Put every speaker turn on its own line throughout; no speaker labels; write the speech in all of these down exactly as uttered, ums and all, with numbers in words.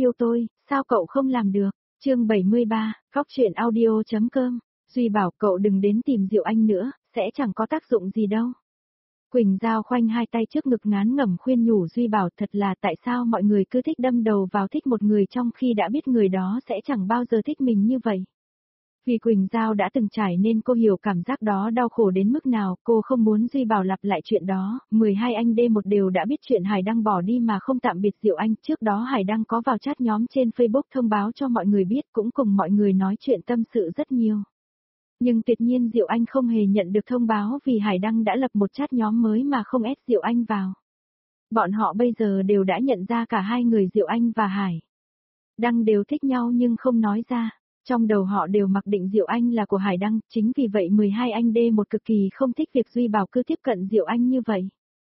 yêu tôi, sao cậu không làm được? Chương bảy mươi ba, Cóc truyện audio.com. Duy bảo cậu đừng đến tìm Diệu Anh nữa, sẽ chẳng có tác dụng gì đâu. Quỳnh Giao khoanh hai tay trước ngực ngán ngẩm khuyên nhủ Duy bảo, thật là tại sao mọi người cứ thích đâm đầu vào thích một người trong khi đã biết người đó sẽ chẳng bao giờ thích mình như vậy. Vì Quỳnh Giao đã từng trải nên cô hiểu cảm giác đó đau khổ đến mức nào, cô không muốn Duy bảo lặp lại chuyện đó. mười hai anh D một đều đã biết chuyện Hải Đăng bỏ đi mà không tạm biệt Diệu Anh, trước đó Hải Đăng có vào chat nhóm trên Facebook thông báo cho mọi người biết, cũng cùng mọi người nói chuyện tâm sự rất nhiều. Nhưng tuyệt nhiên Diệu Anh không hề nhận được thông báo vì Hải Đăng đã lập một chat nhóm mới mà không ép Diệu Anh vào. Bọn họ bây giờ đều đã nhận ra cả hai người Diệu Anh và Hải Đăng đều thích nhau nhưng không nói ra. Trong đầu họ đều mặc định Diệu Anh là của Hải Đăng, chính vì vậy mười hai anh D một cực kỳ không thích việc Duy bảo cứ tiếp cận Diệu Anh như vậy.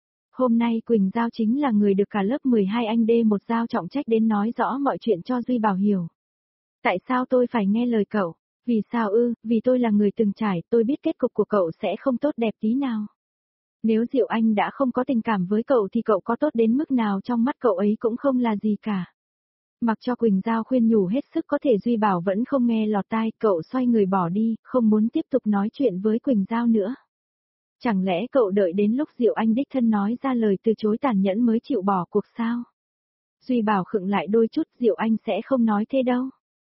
Hôm nay Quỳnh Giao chính là người được cả lớp mười hai anh D một giao trọng trách đến nói rõ mọi chuyện cho Duy bảo hiểu. Tại sao tôi phải nghe lời cậu? Vì sao ư? Vì tôi là người từng trải, tôi biết kết cục của cậu sẽ không tốt đẹp tí nào. Nếu Diệu Anh đã không có tình cảm với cậu thì cậu có tốt đến mức nào trong mắt cậu ấy cũng không là gì cả. Mặc cho Quỳnh Giao khuyên nhủ hết sức có thể Duy bảo vẫn không nghe lọt tai, cậu xoay người bỏ đi, không muốn tiếp tục nói chuyện với Quỳnh Giao nữa. Chẳng lẽ cậu đợi đến lúc Diệu Anh đích thân nói ra lời từ chối tàn nhẫn mới chịu bỏ cuộc sao? Duy bảo khựng lại đôi chút, Diệu Anh sẽ không nói thế đâu.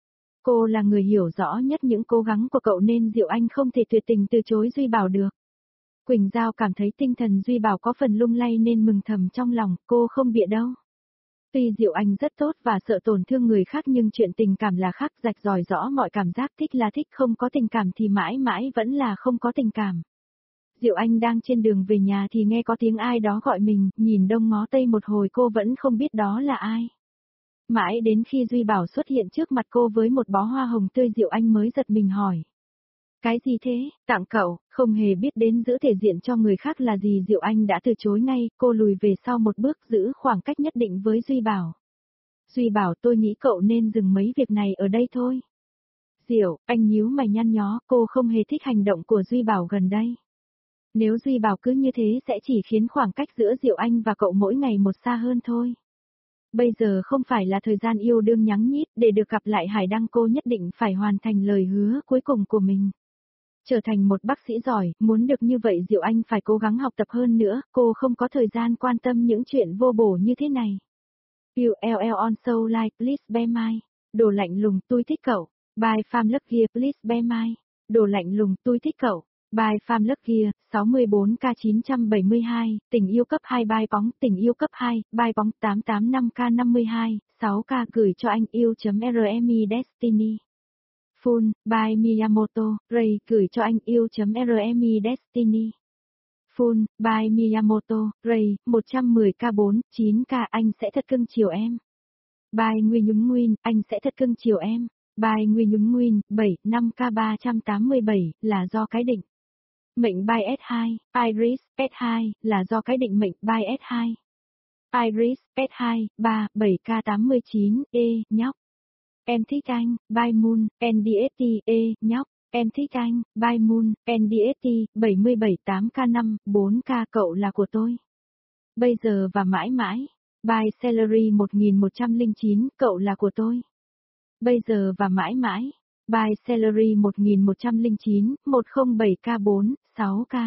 Cô là người hiểu rõ nhất những cố gắng của cậu nên Diệu Anh không thể tuyệt tình từ chối Duy bảo được. Quỳnh Giao cảm thấy tinh thần Duy bảo có phần lung lay nên mừng thầm trong lòng, cô không bịa đâu. Tuy Diệu Anh rất tốt và sợ tổn thương người khác nhưng chuyện tình cảm là khác, rạch ròi rõ mọi cảm giác, thích là thích, không có tình cảm thì mãi mãi vẫn là không có tình cảm. Diệu Anh đang trên đường về nhà thì nghe có tiếng ai đó gọi mình, nhìn đông ngó tây một hồi cô vẫn không biết đó là ai. Mãi đến khi Duy bảo xuất hiện trước mặt cô với một bó hoa hồng tươi Diệu Anh mới giật mình hỏi. Cái gì thế, tặng cậu, không hề biết đến giữ thể diện cho người khác là gì Diệu Anh đã từ chối ngay, cô lùi về sau một bước giữ khoảng cách nhất định với Duy bảo. Duy bảo tôi nghĩ cậu nên dừng mấy việc này ở đây thôi. Diệu, anh nhíu mày nhăn nhó, cô không hề thích hành động của Duy bảo gần đây. Nếu Duy bảo cứ như thế sẽ chỉ khiến khoảng cách giữa Diệu Anh và cậu mỗi ngày một xa hơn thôi. Bây giờ không phải là thời gian yêu đương nhắng nhít, để được gặp lại Hải Đăng cô nhất định phải hoàn thành lời hứa cuối cùng của mình. Trở thành một bác sĩ giỏi, muốn được như vậy Diệu Anh phải cố gắng học tập hơn nữa, cô không có thời gian quan tâm những chuyện vô bổ như thế này. You ll on so like, please be mine. Đồ lạnh lùng, tôi thích cậu. Bye Pham Lấp Kia, please be mine. Đồ lạnh lùng, tôi thích cậu. Bye Pham Lấp Kia, sáu mươi bốn K chín bảy hai, tình yêu cấp hai bye bóng, tình yêu cấp hai, bye bóng tám tám năm K năm mươi hai, sáu K gửi cho anh yêu.rmi Destiny. Full, by Miyamoto, Ray gửi cho anh yêu.rmi Destiny. Full, by Miyamoto, Ray, một trăm mười K bốn, chín K anh sẽ thật cưng chiều em. By Nguy Nhúng Nguyên, anh sẽ thật cưng chiều em. By Nguy Nhúng Nguyên, bảy, năm K ba trăm tám mươi bảy, là do cái định. Mệnh by S hai, Iris, S hai, là do cái định mệnh by S hai. Iris, S hai, ba, bảy K tám mươi chín, E, nhóc. Em thích anh, by Moon, en đê ét tê, E, nhóc. Em thích anh, by Moon, en đê ét tê, bảy mươi bảy tám K năm, bốn K cậu là của tôi. Bây giờ và mãi mãi. By Celery một nghìn một trăm lẻ chín, cậu là của tôi. Bây giờ và mãi mãi. By Celery một nghìn một trăm lẻ chín, một không bảy K bốn, sáu K.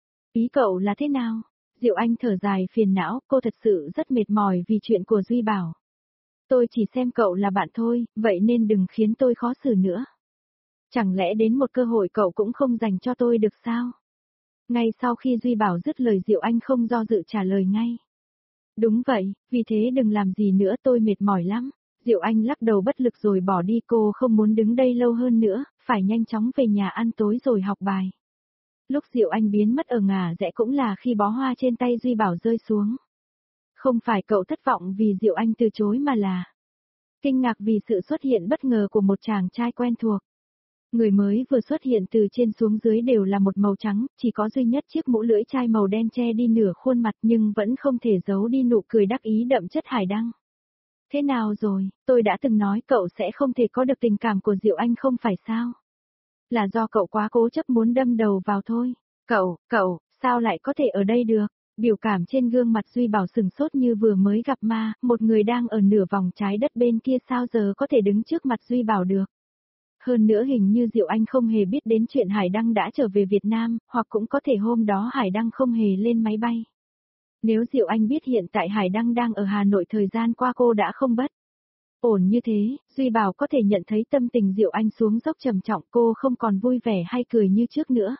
Ý cậu là thế nào? Diệu Anh thở dài phiền não, cô thật sự rất mệt mỏi vì chuyện của Duy bảo. Tôi chỉ xem cậu là bạn thôi, vậy nên đừng khiến tôi khó xử nữa. Chẳng lẽ đến một cơ hội cậu cũng không dành cho tôi được sao? Ngay sau khi Duy bảo dứt lời Diệu Anh không do dự trả lời ngay. Đúng vậy, vì thế đừng làm gì nữa, tôi mệt mỏi lắm. Diệu Anh lắc đầu bất lực rồi bỏ đi, cô không muốn đứng đây lâu hơn nữa, phải nhanh chóng về nhà ăn tối rồi học bài. Lúc Diệu Anh biến mất ở ngả rẽ cũng là khi bó hoa trên tay Duy bảo rơi xuống. Không phải cậu thất vọng vì Diệu Anh từ chối mà là kinh ngạc vì sự xuất hiện bất ngờ của một chàng trai quen thuộc. Người mới vừa xuất hiện từ trên xuống dưới đều là một màu trắng, chỉ có duy nhất chiếc mũ lưỡi chai màu đen che đi nửa khuôn mặt nhưng vẫn không thể giấu đi nụ cười đắc ý đậm chất Hải Đăng. Thế nào rồi, tôi đã từng nói cậu sẽ không thể có được tình cảm của Diệu Anh không phải sao? Là do cậu quá cố chấp muốn đâm đầu vào thôi. Cậu, cậu, sao lại có thể ở đây được? Biểu cảm trên gương mặt Duy Bảo sừng sốt như vừa mới gặp ma, một người đang ở nửa vòng trái đất bên kia sao giờ có thể đứng trước mặt Duy Bảo được. Hơn nữa hình như Diệu Anh không hề biết đến chuyện Hải Đăng đã trở về Việt Nam, hoặc cũng có thể hôm đó Hải Đăng không hề lên máy bay. Nếu Diệu Anh biết hiện tại Hải Đăng đang ở Hà Nội thời gian qua cô đã không bất ổn như thế, Duy Bảo có thể nhận thấy tâm tình Diệu Anh xuống dốc trầm trọng, cô không còn vui vẻ hay cười như trước nữa.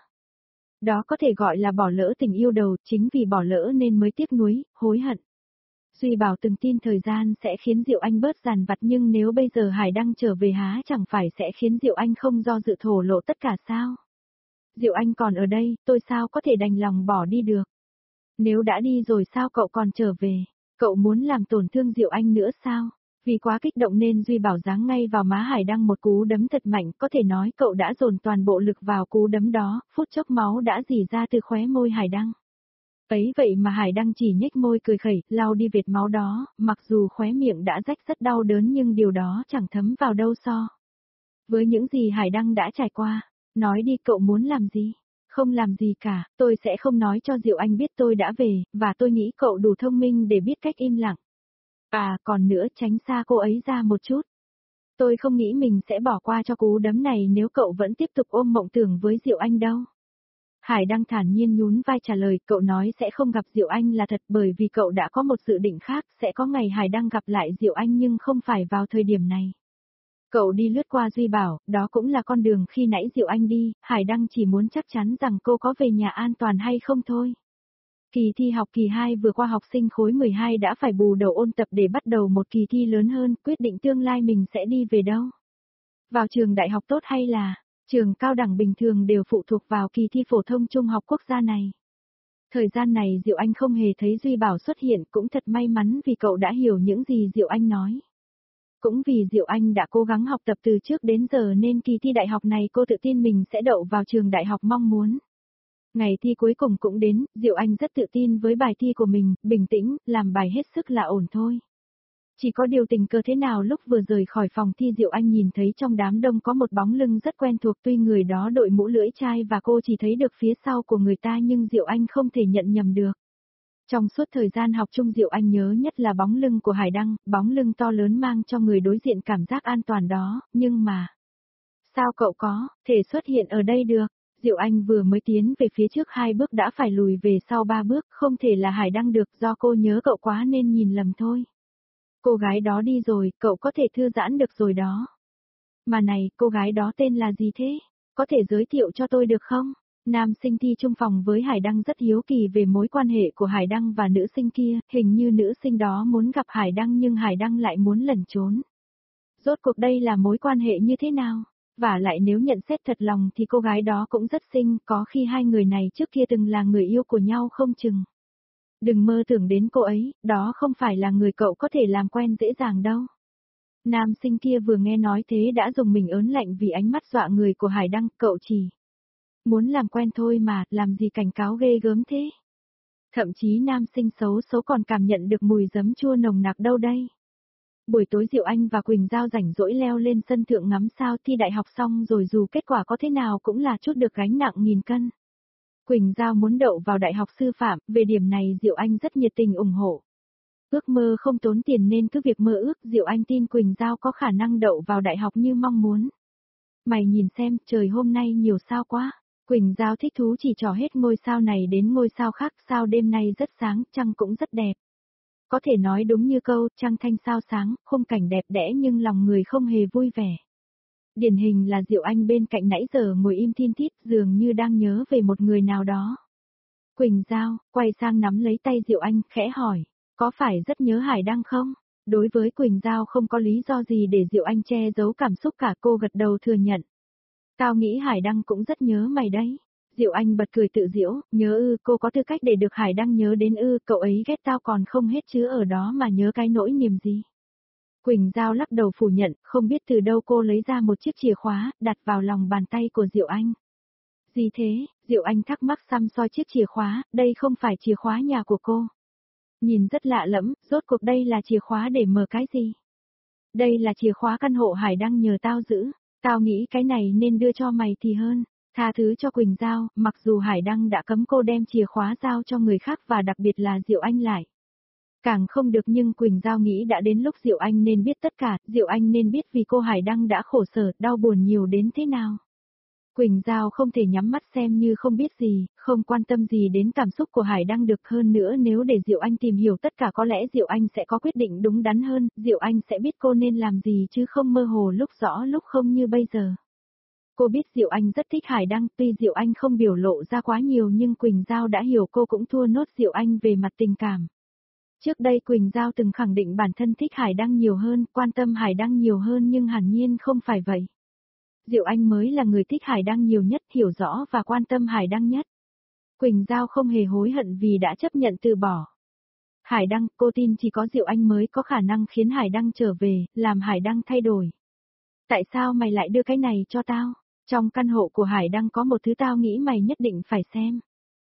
Đó có thể gọi là bỏ lỡ tình yêu đầu, chính vì bỏ lỡ nên mới tiếc nuối, hối hận. Duy Bảo từng tin thời gian sẽ khiến Diệu Anh bớt dằn vặt, nhưng nếu bây giờ Hải Đăng trở về há chẳng phải sẽ khiến Diệu Anh không do dự thổ lộ tất cả sao? Diệu Anh còn ở đây, tôi sao có thể đành lòng bỏ đi được? Nếu đã đi rồi sao cậu còn trở về? Cậu muốn làm tổn thương Diệu Anh nữa sao? Vì quá kích động nên Duy Bảo giáng ngay vào má Hải Đăng một cú đấm thật mạnh, có thể nói cậu đã dồn toàn bộ lực vào cú đấm đó, phút chốc máu đã rỉ ra từ khóe môi Hải Đăng. Ấy vậy mà Hải Đăng chỉ nhếch môi cười khẩy, lau đi vệt máu đó, mặc dù khóe miệng đã rách rất đau đớn nhưng điều đó chẳng thấm vào đâu so. Với những gì Hải Đăng đã trải qua, nói đi cậu muốn làm gì? Không làm gì cả, tôi sẽ không nói cho Diệu Anh biết tôi đã về, và tôi nghĩ cậu đủ thông minh để biết cách im lặng. À, còn nữa tránh xa cô ấy ra một chút. Tôi không nghĩ mình sẽ bỏ qua cho cú đấm này nếu cậu vẫn tiếp tục ôm mộng tưởng với Diệu Anh đâu. Hải Đăng thản nhiên nhún vai trả lời, cậu nói sẽ không gặp Diệu Anh là thật bởi vì cậu đã có một dự định khác, sẽ có ngày Hải Đăng gặp lại Diệu Anh nhưng không phải vào thời điểm này. Cậu đi lướt qua Duy Bảo, đó cũng là con đường khi nãy Diệu Anh đi, Hải Đăng chỉ muốn chắc chắn rằng cô có về nhà an toàn hay không thôi. Kỳ thi học kỳ hai vừa qua học sinh khối mười hai đã phải bù đầu ôn tập để bắt đầu một kỳ thi lớn hơn, quyết định tương lai mình sẽ đi về đâu. Vào trường đại học tốt hay là trường cao đẳng bình thường đều phụ thuộc vào kỳ thi phổ thông trung học quốc gia này. Thời gian này Diệu Anh không hề thấy Duy Bảo xuất hiện, cũng thật may mắn vì cậu đã hiểu những gì Diệu Anh nói. Cũng vì Diệu Anh đã cố gắng học tập từ trước đến giờ nên kỳ thi đại học này cô tự tin mình sẽ đậu vào trường đại học mong muốn. Ngày thi cuối cùng cũng đến, Diệu Anh rất tự tin với bài thi của mình, bình tĩnh, làm bài hết sức là ổn thôi. Chỉ có điều tình cờ thế nào lúc vừa rời khỏi phòng thi Diệu Anh nhìn thấy trong đám đông có một bóng lưng rất quen thuộc, tuy người đó đội mũ lưỡi chai và cô chỉ thấy được phía sau của người ta nhưng Diệu Anh không thể nhận nhầm được. Trong suốt thời gian học chung Diệu Anh nhớ nhất là bóng lưng của Hải Đăng, bóng lưng to lớn mang cho người đối diện cảm giác an toàn đó, nhưng mà... Sao cậu có thể xuất hiện ở đây được? Diệu Anh vừa mới tiến về phía trước hai bước đã phải lùi về sau ba bước, không thể là Hải Đăng được, do cô nhớ cậu quá nên nhìn lầm thôi. Cô gái đó đi rồi, cậu có thể thư giãn được rồi đó. Mà này, cô gái đó tên là gì thế? Có thể giới thiệu cho tôi được không? Nam sinh thi chung phòng với Hải Đăng rất hiếu kỳ về mối quan hệ của Hải Đăng và nữ sinh kia, hình như nữ sinh đó muốn gặp Hải Đăng nhưng Hải Đăng lại muốn lẩn trốn. Rốt cuộc đây là mối quan hệ như thế nào? Và lại nếu nhận xét thật lòng thì cô gái đó cũng rất xinh, có khi hai người này trước kia từng là người yêu của nhau không chừng. Đừng mơ tưởng đến cô ấy, đó không phải là người cậu có thể làm quen dễ dàng đâu. Nam sinh kia vừa nghe nói thế đã dùng mình ớn lạnh vì ánh mắt dọa người của Hải Đăng, cậu chỉ muốn làm quen thôi mà, làm gì cảnh cáo ghê gớm thế. Thậm chí nam sinh xấu xấu còn cảm nhận được mùi giấm chua nồng nặc đâu đây. Buổi tối Diệu Anh và Quỳnh Giao rảnh rỗi leo lên sân thượng ngắm sao thi đại học xong rồi dù kết quả có thế nào cũng là chút được gánh nặng nghìn cân. Quỳnh Giao muốn đậu vào đại học sư phạm, về điểm này Diệu Anh rất nhiệt tình ủng hộ. Ước mơ không tốn tiền nên cứ việc mơ ước, Diệu Anh tin Quỳnh Giao có khả năng đậu vào đại học như mong muốn. Mày nhìn xem, trời hôm nay nhiều sao quá. Quỳnh Giao thích thú chỉ trỏ hết ngôi sao này đến ngôi sao khác, sao đêm nay rất sáng, trăng cũng rất đẹp. Có thể nói đúng như câu, trăng thanh sao sáng, khung cảnh đẹp đẽ nhưng lòng người không hề vui vẻ. Điển hình là Diệu Anh bên cạnh nãy giờ ngồi im thin thít dường như đang nhớ về một người nào đó. Quỳnh Giao, quay sang nắm lấy tay Diệu Anh, khẽ hỏi, có phải rất nhớ Hải Đăng không? Đối với Quỳnh Giao không có lý do gì để Diệu Anh che giấu cảm xúc cả, cô gật đầu thừa nhận. Tao nghĩ Hải Đăng cũng rất nhớ mày đấy. Diệu Anh bật cười tự giễu, nhớ ư, cô có tư cách để được Hải Đăng nhớ đến ư, cậu ấy ghét tao còn không hết chứ ở đó mà nhớ cái nỗi niềm gì. Quỳnh Giao lắc đầu phủ nhận, không biết từ đâu cô lấy ra một chiếc chìa khóa, đặt vào lòng bàn tay của Diệu Anh. Gì thế? Diệu Anh thắc mắc xăm soi chiếc chìa khóa, đây không phải chìa khóa nhà của cô. Nhìn rất lạ lẫm, rốt cuộc đây là chìa khóa để mở cái gì? Đây là chìa khóa căn hộ Hải Đăng nhờ tao giữ, tao nghĩ cái này nên đưa cho mày thì hơn. Tha thứ cho Quỳnh Giao, mặc dù Hải Đăng đã cấm cô đem chìa khóa giao cho người khác và đặc biệt là Diệu Anh lại. Càng không được, nhưng Quỳnh Giao nghĩ đã đến lúc Diệu Anh nên biết tất cả, Diệu Anh nên biết vì cô Hải Đăng đã khổ sở, đau buồn nhiều đến thế nào. Quỳnh Giao không thể nhắm mắt xem như không biết gì, không quan tâm gì đến cảm xúc của Hải Đăng được, hơn nữa nếu để Diệu Anh tìm hiểu tất cả có lẽ Diệu Anh sẽ có quyết định đúng đắn hơn, Diệu Anh sẽ biết cô nên làm gì chứ không mơ hồ lúc rõ lúc không như bây giờ. Cô biết Diệu Anh rất thích Hải Đăng, tuy Diệu Anh không biểu lộ ra quá nhiều nhưng Quỳnh Giao đã hiểu cô cũng thua nốt Diệu Anh về mặt tình cảm. Trước đây Quỳnh Giao từng khẳng định bản thân thích Hải Đăng nhiều hơn, quan tâm Hải Đăng nhiều hơn nhưng hẳn nhiên không phải vậy. Diệu Anh mới là người thích Hải Đăng nhiều nhất, hiểu rõ và quan tâm Hải Đăng nhất. Quỳnh Giao không hề hối hận vì đã chấp nhận từ bỏ. Hải Đăng, cô tin chỉ có Diệu Anh mới có khả năng khiến Hải Đăng trở về, làm Hải Đăng thay đổi. Tại sao mày lại đưa cái này cho tao? Trong căn hộ của Hải Đăng có một thứ tao nghĩ mày nhất định phải xem.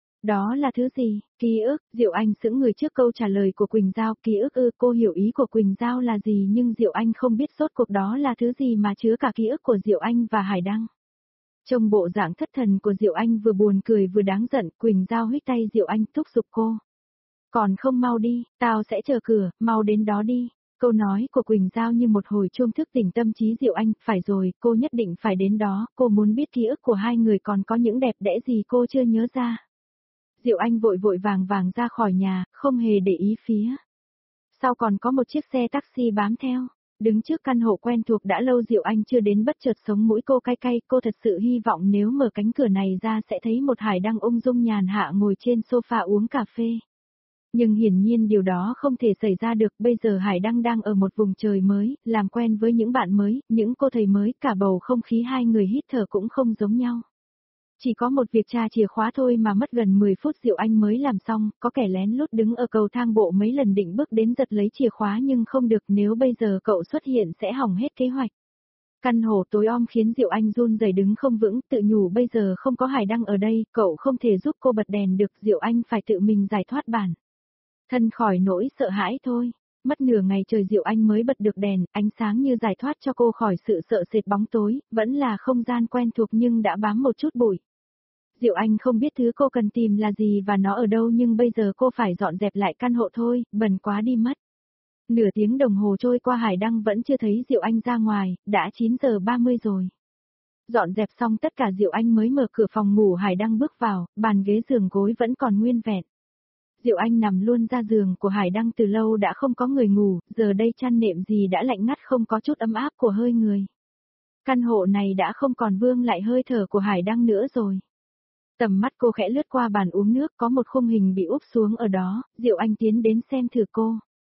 Đó là thứ gì? Ký ức. Diệu Anh sững người trước câu trả lời của Quỳnh Giao. Ký ức ư? Cô hiểu ý của Quỳnh Giao là gì nhưng Diệu Anh không biết rốt cuộc đó là thứ gì mà chứa cả ký ức của Diệu Anh và Hải Đăng. Trong bộ dạng thất thần của Diệu Anh vừa buồn cười vừa đáng giận, Quỳnh Giao huých tay Diệu Anh thúc giục cô. Còn không mau đi, tao sẽ chờ cửa, mau đến đó đi. Câu nói của Quỳnh Giao như một hồi chuông thức tỉnh tâm trí Diệu Anh, phải rồi, cô nhất định phải đến đó, cô muốn biết ký ức của hai người còn có những đẹp đẽ gì cô chưa nhớ ra. Diệu Anh vội vội vàng vàng ra khỏi nhà, không hề để ý phía. Sau còn có một chiếc xe taxi bám theo, đứng trước căn hộ quen thuộc đã lâu Diệu Anh chưa đến bất chợt sống mũi cô cay cay, cô thật sự hy vọng nếu mở cánh cửa này ra sẽ thấy một Hải Đăng ung dung nhàn hạ ngồi trên sofa uống cà phê. Nhưng hiển nhiên điều đó không thể xảy ra được, bây giờ Hải Đăng đang ở một vùng trời mới, làm quen với những bạn mới, những cô thầy mới, cả bầu không khí hai người hít thở cũng không giống nhau. Chỉ có một việc tra chìa khóa thôi mà mất gần mười phút Diệu Anh mới làm xong, có kẻ lén lút đứng ở cầu thang bộ mấy lần định bước đến giật lấy chìa khóa nhưng không được, nếu bây giờ cậu xuất hiện sẽ hỏng hết kế hoạch. Căn hộ tối om khiến Diệu Anh run rẩy đứng không vững, tự nhủ bây giờ không có Hải Đăng ở đây, cậu không thể giúp cô bật đèn được, Diệu Anh phải tự mình giải thoát bản thân khỏi nỗi sợ hãi thôi. Mất nửa ngày trời Diệu Anh mới bật được đèn, ánh sáng như giải thoát cho cô khỏi sự sợ sệt bóng tối, vẫn là không gian quen thuộc nhưng đã bám một chút bụi. Diệu Anh không biết thứ cô cần tìm là gì và nó ở đâu nhưng bây giờ cô phải dọn dẹp lại căn hộ thôi, bần quá đi mất. Nửa tiếng đồng hồ trôi qua Hải Đăng vẫn chưa thấy Diệu Anh ra ngoài, đã chín giờ ba mươi rồi. Dọn dẹp xong tất cả Diệu Anh mới mở cửa phòng ngủ Hải Đăng bước vào, bàn ghế giường gối vẫn còn nguyên vẹn. Diệu Anh nằm luôn ra giường của Hải Đăng từ lâu đã không có người ngủ, giờ đây chăn nệm gì đã lạnh ngắt không có chút ấm áp của hơi người. Căn hộ này đã không còn vương lại hơi thở của Hải Đăng nữa rồi. Tầm mắt cô khẽ lướt qua bàn uống nước có một khung hình bị úp xuống ở đó, Diệu Anh tiến đến xem thử cô.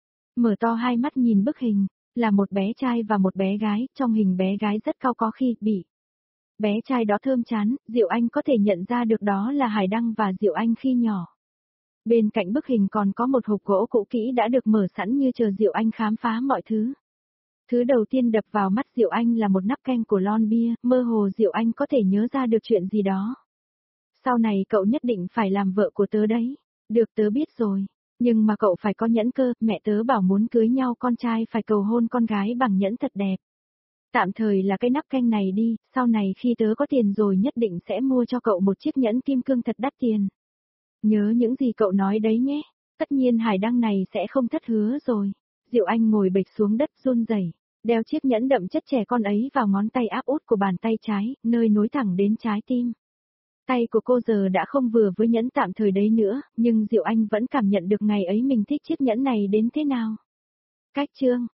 Mở to hai mắt nhìn bức hình, là một bé trai và một bé gái, trong hình bé gái rất cao có khi bị. Bé trai đó thơm chán, Diệu Anh có thể nhận ra được đó là Hải Đăng và Diệu Anh khi nhỏ. Bên cạnh bức hình còn có một hộp gỗ cũ kỹ đã được mở sẵn như chờ Diệu Anh khám phá mọi thứ. Thứ đầu tiên đập vào mắt Diệu Anh là một nắp canh của lon bia, mơ hồ Diệu Anh có thể nhớ ra được chuyện gì đó. Sau này cậu nhất định phải làm vợ của tớ đấy. Được, tớ biết rồi. Nhưng mà cậu phải có nhẫn cơ, mẹ tớ bảo muốn cưới nhau con trai phải cầu hôn con gái bằng nhẫn thật đẹp. Tạm thời là cái nắp canh này đi, sau này khi tớ có tiền rồi nhất định sẽ mua cho cậu một chiếc nhẫn kim cương thật đắt tiền. Nhớ những gì cậu nói đấy nhé. Tất nhiên Hải Đăng này sẽ không thất hứa rồi. Diệu Anh ngồi bệt xuống đất run rẩy, đeo chiếc nhẫn đậm chất trẻ con ấy vào ngón tay áp út của bàn tay trái, nơi nối thẳng đến trái tim. Tay của cô giờ đã không vừa với nhẫn tạm thời đấy nữa, nhưng Diệu Anh vẫn cảm nhận được ngày ấy mình thích chiếc nhẫn này đến thế nào. Cách chương